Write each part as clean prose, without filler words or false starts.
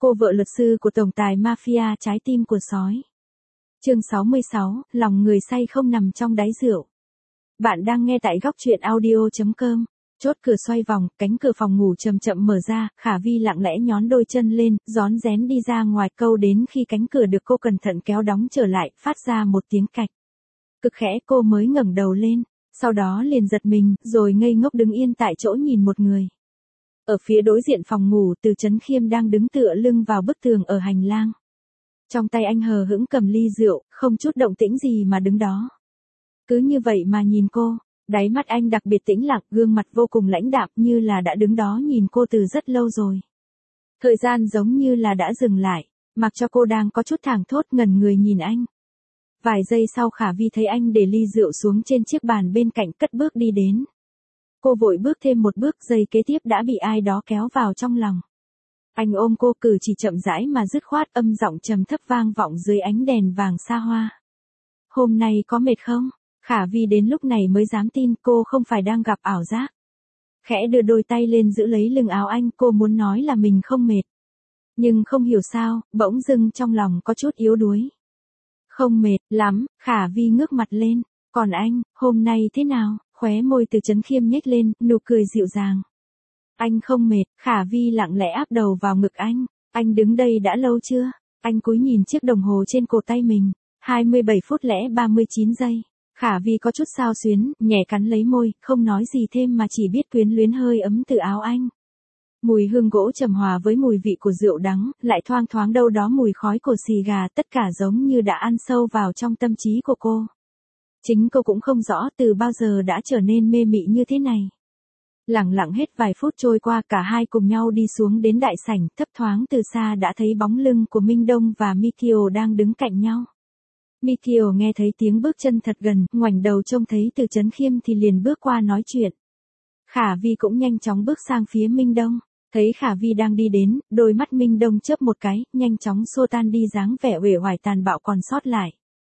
Cô vợ luật sư của tổng tài mafia trái tim của sói. Chương 66, lòng người say không nằm trong đáy rượu. Bạn đang nghe tại góc truyện audio.com. Chốt cửa xoay vòng, cánh cửa phòng ngủ chậm chậm mở ra, Khả Vi lặng lẽ nhón đôi chân lên, rón rén đi ra ngoài, câu đến khi cánh cửa được cô cẩn thận kéo đóng trở lại, phát ra một tiếng cạch. Cực khẽ cô mới ngẩng đầu lên, sau đó liền giật mình, rồi ngây ngốc đứng yên tại chỗ nhìn một người. Ở phía đối diện phòng ngủ, Từ Chấn Khiêm đang đứng tựa lưng vào bức tường ở hành lang. Trong tay anh hờ hững cầm ly rượu, không chút động tĩnh gì mà đứng đó. Cứ như vậy mà nhìn cô, đáy mắt anh đặc biệt tĩnh lặng, gương mặt vô cùng lãnh đạm, như là đã đứng đó nhìn cô từ rất lâu rồi. Thời gian giống như là đã dừng lại, mặc cho cô đang có chút thảng thốt ngẩn người nhìn anh. Vài giây sau Khả Vi thấy anh để ly rượu xuống trên chiếc bàn bên cạnh, cất bước đi đến. Cô vội bước thêm một bước, giây kế tiếp đã bị ai đó kéo vào trong lòng. Anh ôm cô, cử chỉ chậm rãi mà dứt khoát, âm giọng trầm thấp vang vọng dưới ánh đèn vàng xa hoa. Hôm nay có mệt không? Khả Vi đến lúc này mới dám tin cô không phải đang gặp ảo giác. Khẽ đưa đôi tay lên giữ lấy lưng áo anh, cô muốn nói là mình không mệt. Nhưng không hiểu sao, bỗng dưng trong lòng có chút yếu đuối. Không mệt lắm, Khả Vi ngước mặt lên. Còn anh, hôm nay thế nào? Khóe môi Từ Chấn Khiêm nhếch lên, nụ cười dịu dàng. Anh không mệt, Khả Vi lặng lẽ áp đầu vào ngực anh. Anh đứng đây đã lâu chưa? Anh cúi nhìn chiếc đồng hồ trên cổ tay mình. 27 phút lẻ 39 giây. Khả Vi có chút xao xuyến, nhẹ cắn lấy môi, không nói gì thêm mà chỉ biết quyến luyến hơi ấm từ áo anh. Mùi hương gỗ trầm hòa với mùi vị của rượu đắng, lại thoang thoáng đâu đó mùi khói của xì gà, tất cả giống như đã ăn sâu vào trong tâm trí của cô. Chính cô cũng không rõ từ bao giờ đã trở nên mê mị như thế này. Lặng lặng hết vài phút trôi qua, cả hai cùng nhau đi xuống đến đại sảnh, thấp thoáng từ xa đã thấy bóng lưng của Minh Đông và Mikio đang đứng cạnh nhau. Mikio nghe thấy tiếng bước chân thật gần, ngoảnh đầu trông thấy Từ Chấn Khiêm thì liền bước qua nói chuyện. Khả Vi cũng nhanh chóng bước sang phía Minh Đông, thấy Khả Vi đang đi đến, đôi mắt Minh Đông chớp một cái, nhanh chóng xua tan đi dáng vẻ uể oải tàn bạo còn sót lại.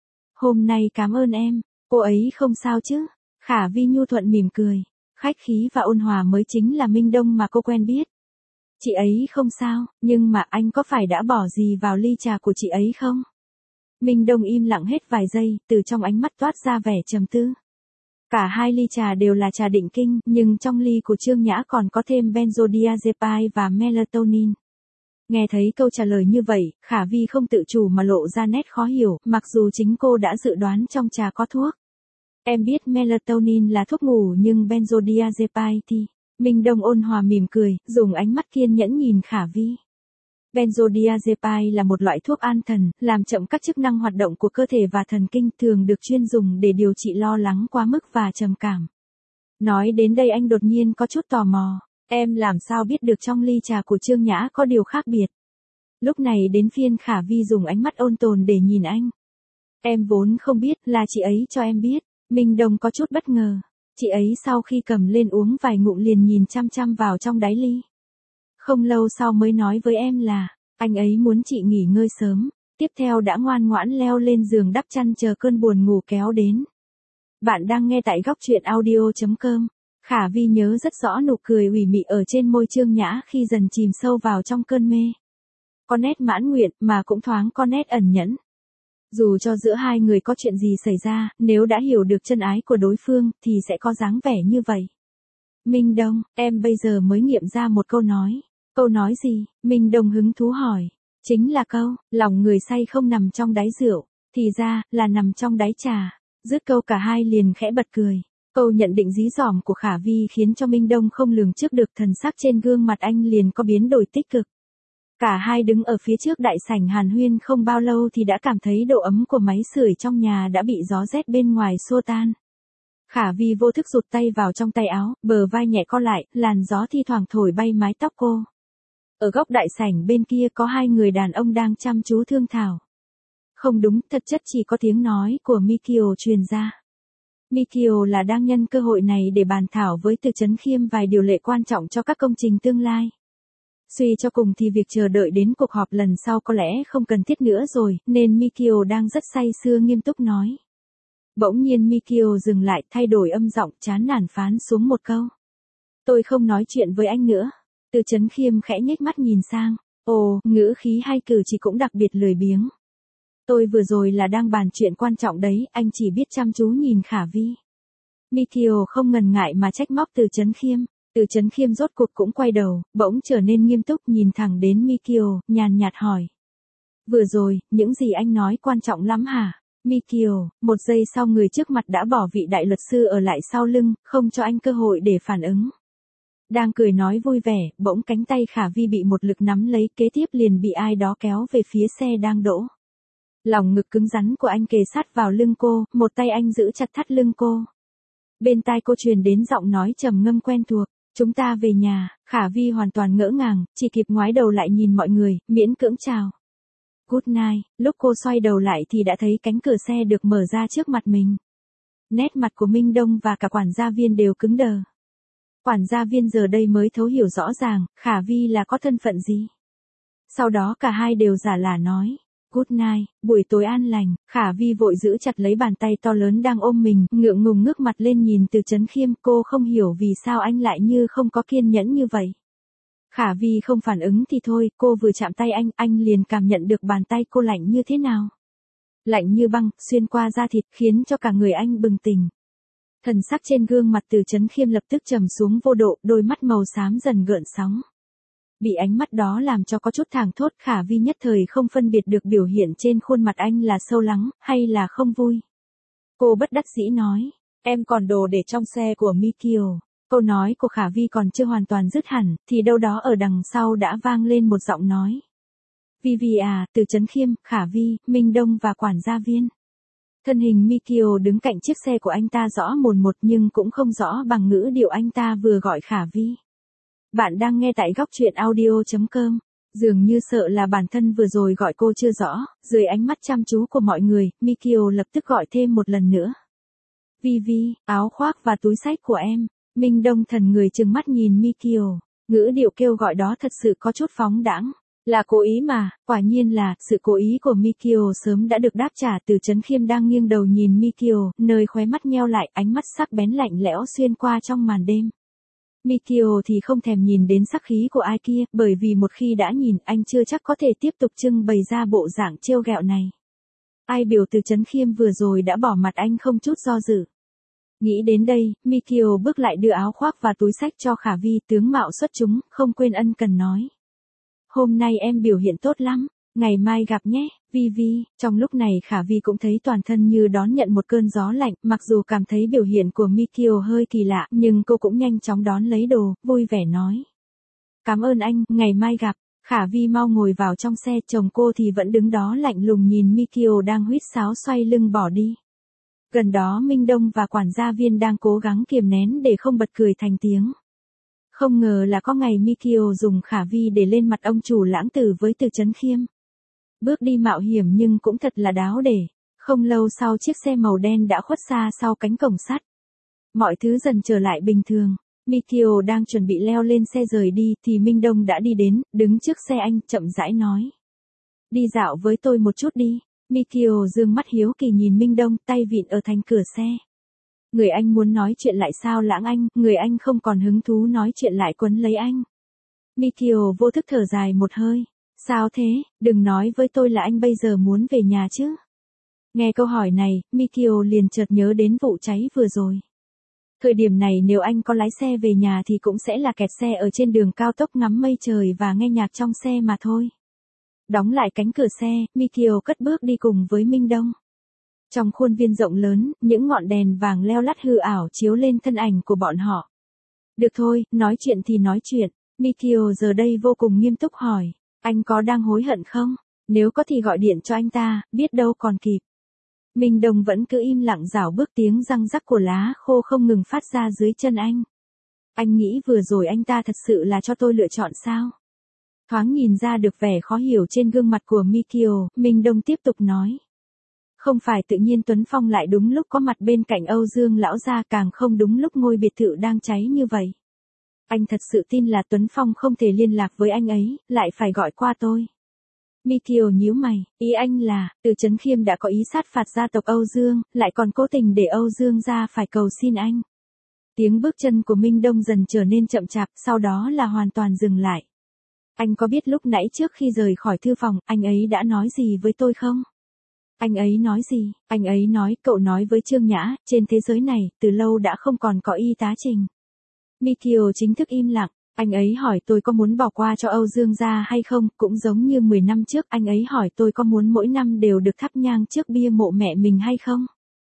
Hôm nay cảm ơn em, cô ấy không sao chứ? Khả Vi nhu thuận mỉm cười, khách khí và ôn hòa mới chính là Minh Đông mà cô quen biết. Chị ấy không sao, nhưng mà anh có phải đã bỏ gì vào ly trà của chị ấy không? Minh Đông im lặng hết vài giây, từ trong ánh mắt toát ra vẻ trầm tư. Cả hai ly trà đều là trà định kinh, nhưng trong ly của Trương Nhã còn có thêm benzodiazepine và melatonin. Nghe thấy câu trả lời như vậy, Khả Vi không tự chủ mà lộ ra nét khó hiểu, mặc dù chính cô đã dự đoán trong trà có thuốc. Em biết melatonin là thuốc ngủ nhưng benzodiazepine thì... Minh Đông ôn hòa mỉm cười, dùng ánh mắt kiên nhẫn nhìn Khả Vi. Benzodiazepine là một loại thuốc an thần, làm chậm các chức năng hoạt động của cơ thể và thần kinh, thường được chuyên dùng để điều trị lo lắng quá mức và trầm cảm. Nói đến đây anh đột nhiên có chút tò mò, em làm sao biết được trong ly trà của Trương Nhã có điều khác biệt? Lúc này đến phiên Khả Vi dùng ánh mắt ôn tồn để nhìn anh. Em vốn không biết, là chị ấy cho em biết. Minh Đông có chút bất ngờ. Chị ấy sau khi cầm lên uống vài ngụm liền nhìn chăm chăm vào trong đáy ly. Không lâu sau mới nói với em là, anh ấy muốn chị nghỉ ngơi sớm, tiếp theo đã ngoan ngoãn leo lên giường đắp chăn chờ cơn buồn ngủ kéo đến. Bạn đang nghe tại góc truyện audio.com. Khả Vi nhớ rất rõ nụ cười ủy mị ở trên môi Trương Nhã khi dần chìm sâu vào trong cơn mê. Có nét mãn nguyện mà cũng thoáng có nét ẩn nhẫn. Dù cho giữa hai người có chuyện gì xảy ra, nếu đã hiểu được chân ái của đối phương thì sẽ có dáng vẻ như vậy. Minh Đông, em bây giờ mới nghiệm ra một câu nói. Câu nói gì? Minh Đông hứng thú hỏi. Chính là câu, lòng người say không nằm trong đáy rượu, thì ra, là nằm trong đáy trà. Dứt câu cả hai liền khẽ bật cười. Câu nhận định dí dỏm của Khả Vi khiến cho Minh Đông không lường trước được, thần sắc trên gương mặt anh liền có biến đổi tích cực. Cả hai đứng ở phía trước đại sảnh hàn huyên không bao lâu thì đã cảm thấy độ ấm của máy sưởi trong nhà đã bị gió rét bên ngoài xua tan. Khả Vi vô thức rụt tay vào trong tay áo, bờ vai nhẹ co lại, làn gió thi thoảng thổi bay mái tóc cô. Ở góc đại sảnh bên kia có hai người đàn ông đang chăm chú thương thảo. Không đúng, thật chất chỉ có tiếng nói của Mikio truyền ra. Mikio là đang nhân cơ hội này để bàn thảo với Từ Chấn Khiêm vài điều lệ quan trọng cho các công trình tương lai. Suy cho cùng thì việc chờ đợi đến cuộc họp lần sau có lẽ không cần thiết nữa rồi, nên Mikio đang rất say sưa nghiêm túc nói. Bỗng nhiên Mikio dừng lại, thay đổi âm giọng, chán nản phán xuống một câu. Tôi không nói chuyện với anh nữa. Từ Chấn Khiêm khẽ nhếch mắt nhìn sang. Ồ, ngữ khí hay cử chỉ cũng đặc biệt lười biếng. Tôi vừa rồi là đang bàn chuyện quan trọng đấy, anh chỉ biết chăm chú nhìn Khả Vi. Mikio không ngần ngại mà trách móc Từ Chấn Khiêm. Từ Chấn Khiêm rốt cuộc cũng quay đầu, bỗng trở nên nghiêm túc nhìn thẳng đến Mikio, nhàn nhạt hỏi. Vừa rồi, những gì anh nói quan trọng lắm hả? Mikio, một giây sau người trước mặt đã bỏ vị đại luật sư ở lại sau lưng, không cho anh cơ hội để phản ứng. Đang cười nói vui vẻ, bỗng cánh tay Khả Vi bị một lực nắm lấy, kế tiếp liền bị ai đó kéo về phía xe đang đỗ. Lòng ngực cứng rắn của anh kề sát vào lưng cô, một tay anh giữ chặt thắt lưng cô. Bên tai cô truyền đến giọng nói trầm ngâm quen thuộc, chúng ta về nhà. Khả Vi hoàn toàn ngỡ ngàng, chỉ kịp ngoái đầu lại nhìn mọi người, miễn cưỡng chào. Good night, lúc cô xoay đầu lại thì đã thấy cánh cửa xe được mở ra trước mặt mình. Nét mặt của Minh Đông và cả quản gia Viên đều cứng đờ. Quản gia Viên giờ đây mới thấu hiểu rõ ràng, Khả Vi là có thân phận gì. Sau đó cả hai đều giả lả nói. Good night, buổi tối an lành. Khả Vi vội giữ chặt lấy bàn tay to lớn đang ôm mình, ngượng ngùng ngước mặt lên nhìn Từ Chấn Khiêm. Cô không hiểu vì sao anh lại như không có kiên nhẫn như vậy. Khả Vi không phản ứng thì thôi, cô vừa chạm tay anh liền cảm nhận được bàn tay cô lạnh như thế nào. Lạnh như băng, xuyên qua da thịt, khiến cho cả người anh bừng tỉnh. Thần sắc trên gương mặt Từ Chấn Khiêm lập tức trầm xuống vô độ, đôi mắt màu xám dần gợn sóng. Bị ánh mắt đó làm cho có chút thảng thốt, Khả Vi nhất thời không phân biệt được biểu hiện trên khuôn mặt anh là sâu lắng, hay là không vui. Cô bất đắc dĩ nói, em còn đồ để trong xe của Mikio. Câu nói của Khả Vi còn chưa hoàn toàn dứt hẳn, thì đâu đó ở đằng sau đã vang lên một giọng nói. Vi à, Từ Chấn Khiêm, Khả Vi, Minh Đông và quản gia Viên. Thân hình Mikio đứng cạnh chiếc xe của anh ta rõ mồn một nhưng cũng không rõ bằng ngữ điệu anh ta vừa gọi Khả Vi. Bạn đang nghe tại góc truyện audio.com. Dường như sợ là bản thân vừa rồi gọi cô chưa rõ, dưới ánh mắt chăm chú của mọi người, Mikio lập tức gọi thêm một lần nữa. Vi, áo khoác và túi xách của em. Minh Đông thần người trừng mắt nhìn Mikio, ngữ điệu kêu gọi đó thật sự có chút phóng đãng. Là cố ý mà, quả nhiên là, sự cố ý của Mikio sớm đã được đáp trả. Từ Chấn Khiêm đang nghiêng đầu nhìn Mikio, nơi khóe mắt nheo lại, ánh mắt sắc bén lạnh lẽo xuyên qua trong màn đêm. Mikio thì không thèm nhìn đến sắc khí của ai kia, bởi vì một khi đã nhìn, anh chưa chắc có thể tiếp tục trưng bày ra bộ dạng trêu ghẹo này. Ai biểu Từ Chấn Khiêm vừa rồi đã bỏ mặt anh không chút do dự. Nghĩ đến đây, Mikio bước lại đưa áo khoác và túi xách cho Khả Vi, tướng mạo xuất chúng, không quên ân cần nói. Hôm nay em biểu hiện tốt lắm, ngày mai gặp nhé, Vi. Trong lúc này Khả Vi cũng thấy toàn thân như đón nhận một cơn gió lạnh, mặc dù cảm thấy biểu hiện của Mikio hơi kỳ lạ, nhưng cô cũng nhanh chóng đón lấy đồ, vui vẻ nói. Cảm ơn anh, ngày mai gặp. Khả Vi mau ngồi vào trong xe, chồng cô thì vẫn đứng đó lạnh lùng nhìn Mikio đang huýt sáo xoay lưng bỏ đi. Gần đó Minh Đông và quản gia Viên đang cố gắng kiềm nén để không bật cười thành tiếng. Không ngờ là có ngày Mikio dùng Khả Vi để lên mặt ông chủ lãng tử với Từ Chấn Khiêm. Bước đi mạo hiểm nhưng cũng thật là đáo để. Không lâu sau chiếc xe màu đen đã khuất xa sau cánh cổng sắt. Mọi thứ dần trở lại bình thường. Mikio đang chuẩn bị leo lên xe rời đi thì Minh Đông đã đi đến, đứng trước xe anh, chậm rãi nói. Đi dạo với tôi một chút đi. Mikio dương mắt hiếu kỳ nhìn Minh Đông, tay vịn ở thành cửa xe. Người anh muốn nói chuyện lại sao lãng anh, người anh không còn hứng thú nói chuyện lại quấn lấy anh. Mikio vô thức thở dài một hơi. Sao thế, đừng nói với tôi là anh bây giờ muốn về nhà chứ. Nghe câu hỏi này, Mikio liền chợt nhớ đến vụ cháy vừa rồi. Thời điểm này nếu anh có lái xe về nhà thì cũng sẽ là kẹt xe ở trên đường cao tốc ngắm mây trời và nghe nhạc trong xe mà thôi. Đóng lại cánh cửa xe, Mikio cất bước đi cùng với Minh Đông. Trong khuôn viên rộng lớn, những ngọn đèn vàng leo lắt hư ảo chiếu lên thân ảnh của bọn họ. Được thôi, nói chuyện thì nói chuyện. Mikio giờ đây vô cùng nghiêm túc hỏi. Anh có đang hối hận không? Nếu có thì gọi điện cho anh ta, biết đâu còn kịp. Minh Đông vẫn cứ im lặng rảo bước, tiếng răng rắc của lá khô không ngừng phát ra dưới chân anh. Anh nghĩ vừa rồi anh ta thật sự là cho tôi lựa chọn sao? Thoáng nhìn ra được vẻ khó hiểu trên gương mặt của Mikio, Minh Đông tiếp tục nói. Không phải tự nhiên Tuấn Phong lại đúng lúc có mặt bên cạnh Âu Dương lão gia, càng không đúng lúc ngôi biệt thự đang cháy như vậy. Anh thật sự tin là Tuấn Phong không thể liên lạc với anh ấy, lại phải gọi qua tôi. Mikio nhíu mày, ý anh là, Từ Chấn Khiêm đã có ý sát phạt gia tộc Âu Dương, lại còn cố tình để Âu Dương gia phải cầu xin anh. Tiếng bước chân của Minh Đông dần trở nên chậm chạp, sau đó là hoàn toàn dừng lại. Anh có biết lúc nãy trước khi rời khỏi thư phòng, anh ấy đã nói gì với tôi không? Anh ấy nói gì? Anh ấy nói, cậu nói với Trương Nhã, trên thế giới này, từ lâu đã không còn có y tá Trình. Mikio chính thức im lặng. Anh ấy hỏi tôi có muốn bỏ qua cho Âu Dương gia hay không, cũng giống như 10 năm trước, anh ấy hỏi tôi có muốn mỗi năm đều được thắp nhang trước bia mộ mẹ mình hay không.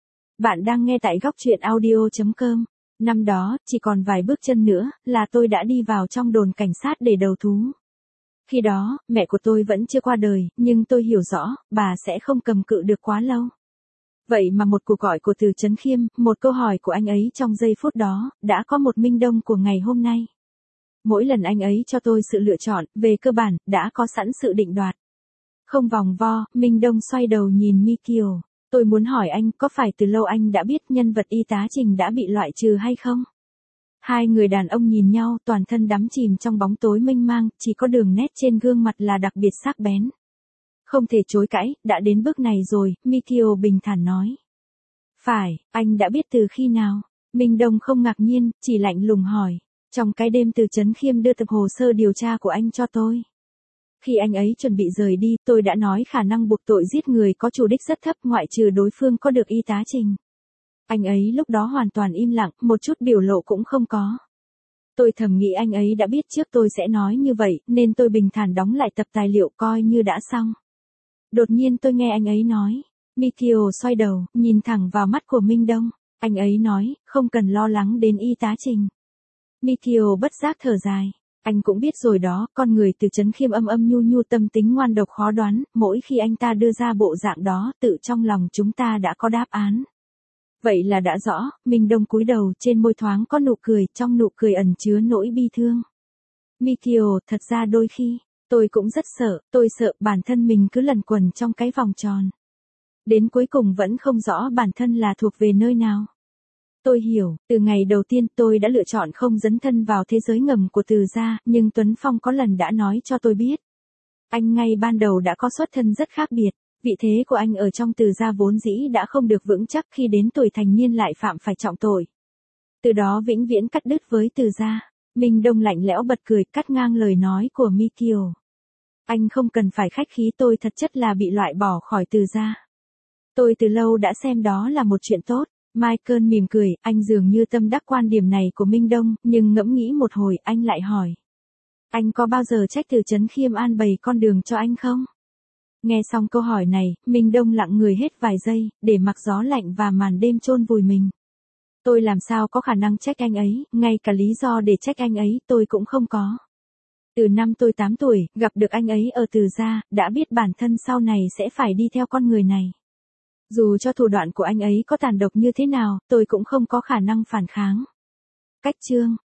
Bạn đang nghe tại góc truyện audio.com. Năm đó, chỉ còn vài bước chân nữa, là tôi đã đi vào trong đồn cảnh sát để đầu thú. Khi đó, mẹ của tôi vẫn chưa qua đời, nhưng tôi hiểu rõ, bà sẽ không cầm cự được quá lâu. Vậy mà một cuộc gọi của Từ Chấn Khiêm, một câu hỏi của anh ấy trong giây phút đó, đã có một minh đông của ngày hôm nay. Mỗi lần anh ấy cho tôi sự lựa chọn, về cơ bản, đã có sẵn sự định đoạt. Không vòng vo, Minh Đông xoay đầu nhìn Mikio. Tôi muốn hỏi anh, có phải từ lâu anh đã biết nhân vật y tá Trình đã bị loại trừ hay không? Hai người đàn ông nhìn nhau, toàn thân đắm chìm trong bóng tối mênh mang, chỉ có đường nét trên gương mặt là đặc biệt sắc bén. Không thể chối cãi, đã đến bước này rồi, Mikio bình thản nói. Phải, anh đã biết từ khi nào? Minh Đông không ngạc nhiên, chỉ lạnh lùng hỏi. Trong cái đêm Từ Chấn Khiêm đưa tập hồ sơ điều tra của anh cho tôi. Khi anh ấy chuẩn bị rời đi, tôi đã nói khả năng buộc tội giết người có chủ đích rất thấp, ngoại trừ đối phương có được y tá Trình. Anh ấy lúc đó hoàn toàn im lặng, một chút biểu lộ cũng không có. Tôi thầm nghĩ anh ấy đã biết trước tôi sẽ nói như vậy, nên tôi bình thản đóng lại tập tài liệu coi như đã xong. Đột nhiên tôi nghe anh ấy nói. Mikio xoay đầu, nhìn thẳng vào mắt của Minh Đông. Anh ấy nói, không cần lo lắng đến y tá Trình. Mikio bất giác thở dài. Anh cũng biết rồi đó, con người Từ Chấn Khiêm âm âm nhu nhu, tâm tính ngoan độc khó đoán, mỗi khi anh ta đưa ra bộ dạng đó, tự trong lòng chúng ta đã có đáp án. Vậy là đã rõ, Minh Đông cúi đầu, trên môi thoáng có nụ cười, trong nụ cười ẩn chứa nỗi bi thương. Mikio, thật ra đôi khi, tôi cũng rất sợ, tôi sợ bản thân mình cứ lẩn quẩn trong cái vòng tròn. Đến cuối cùng vẫn không rõ bản thân là thuộc về nơi nào. Tôi hiểu, từ ngày đầu tiên tôi đã lựa chọn không dấn thân vào thế giới ngầm của Từ gia, nhưng Tuấn Phong có lần đã nói cho tôi biết. Anh ngay ban đầu đã có xuất thân rất khác biệt, vị thế của anh ở trong Từ gia vốn dĩ đã không được vững chắc, khi đến tuổi thành niên lại phạm phải trọng tội. Từ đó vĩnh viễn cắt đứt với Từ gia. Minh Đông lạnh lẽo bật cười, cắt ngang lời nói của Mikio. Anh không cần phải khách khí, tôi thật chất là bị loại bỏ khỏi Từ gia. Tôi từ lâu đã xem đó là một chuyện tốt. Michael mỉm cười, anh dường như tâm đắc quan điểm này của Minh Đông, nhưng ngẫm nghĩ một hồi, anh lại hỏi. Anh có bao giờ trách Từ Chấn Khiêm an bày con đường cho anh không? Nghe xong câu hỏi này, Minh Đông lặng người hết vài giây, để mặc gió lạnh và màn đêm chôn vùi mình. Tôi làm sao có khả năng trách anh ấy, ngay cả lý do để trách anh ấy tôi cũng không có. Từ năm tôi 8 tuổi, gặp được anh ấy ở Từ gia, đã biết bản thân sau này sẽ phải đi theo con người này. Dù cho thủ đoạn của anh ấy có tàn độc như thế nào, tôi cũng không có khả năng phản kháng. Cách chương